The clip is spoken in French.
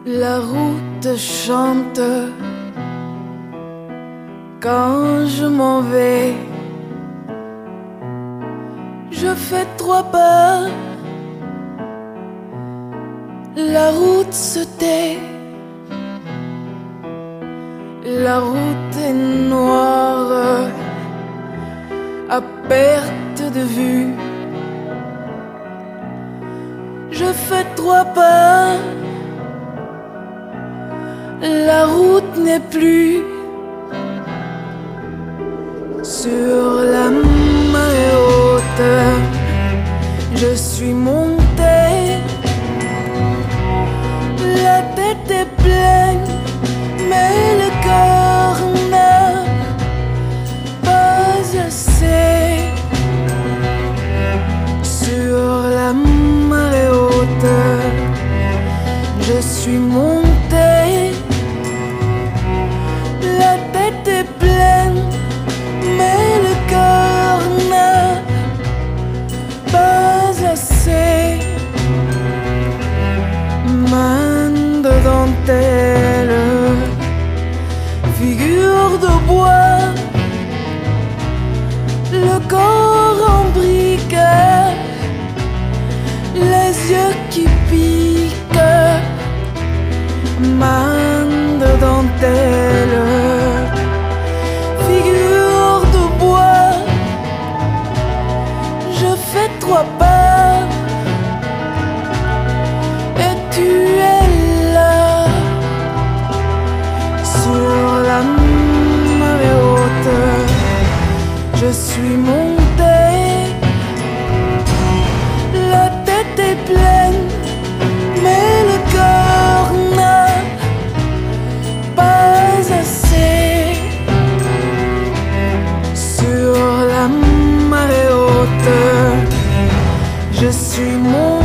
La route chante quand je m'en vais. Je fais 3 pas, la route se tait. La route est noire à perte de vue. Je fais 3 pas, la route n'est plus. Sur la marée haute, je suis monté. La tête est pleine, mais le cœur n'a pas assez. Sur la marée haute, je suis monté. La tête est pleine, mais le cœur n'a pas assez. Main de dentelle, figure de bois, le corps en brique, les yeux qui piquent. Main de dentelle, figure de bois, je fais 3 pas et tu es là. Sur la marée haute, je suis monté. La tête est pleine, mais le cœur n'a pas assez. Sur la marée haute, je suis monté.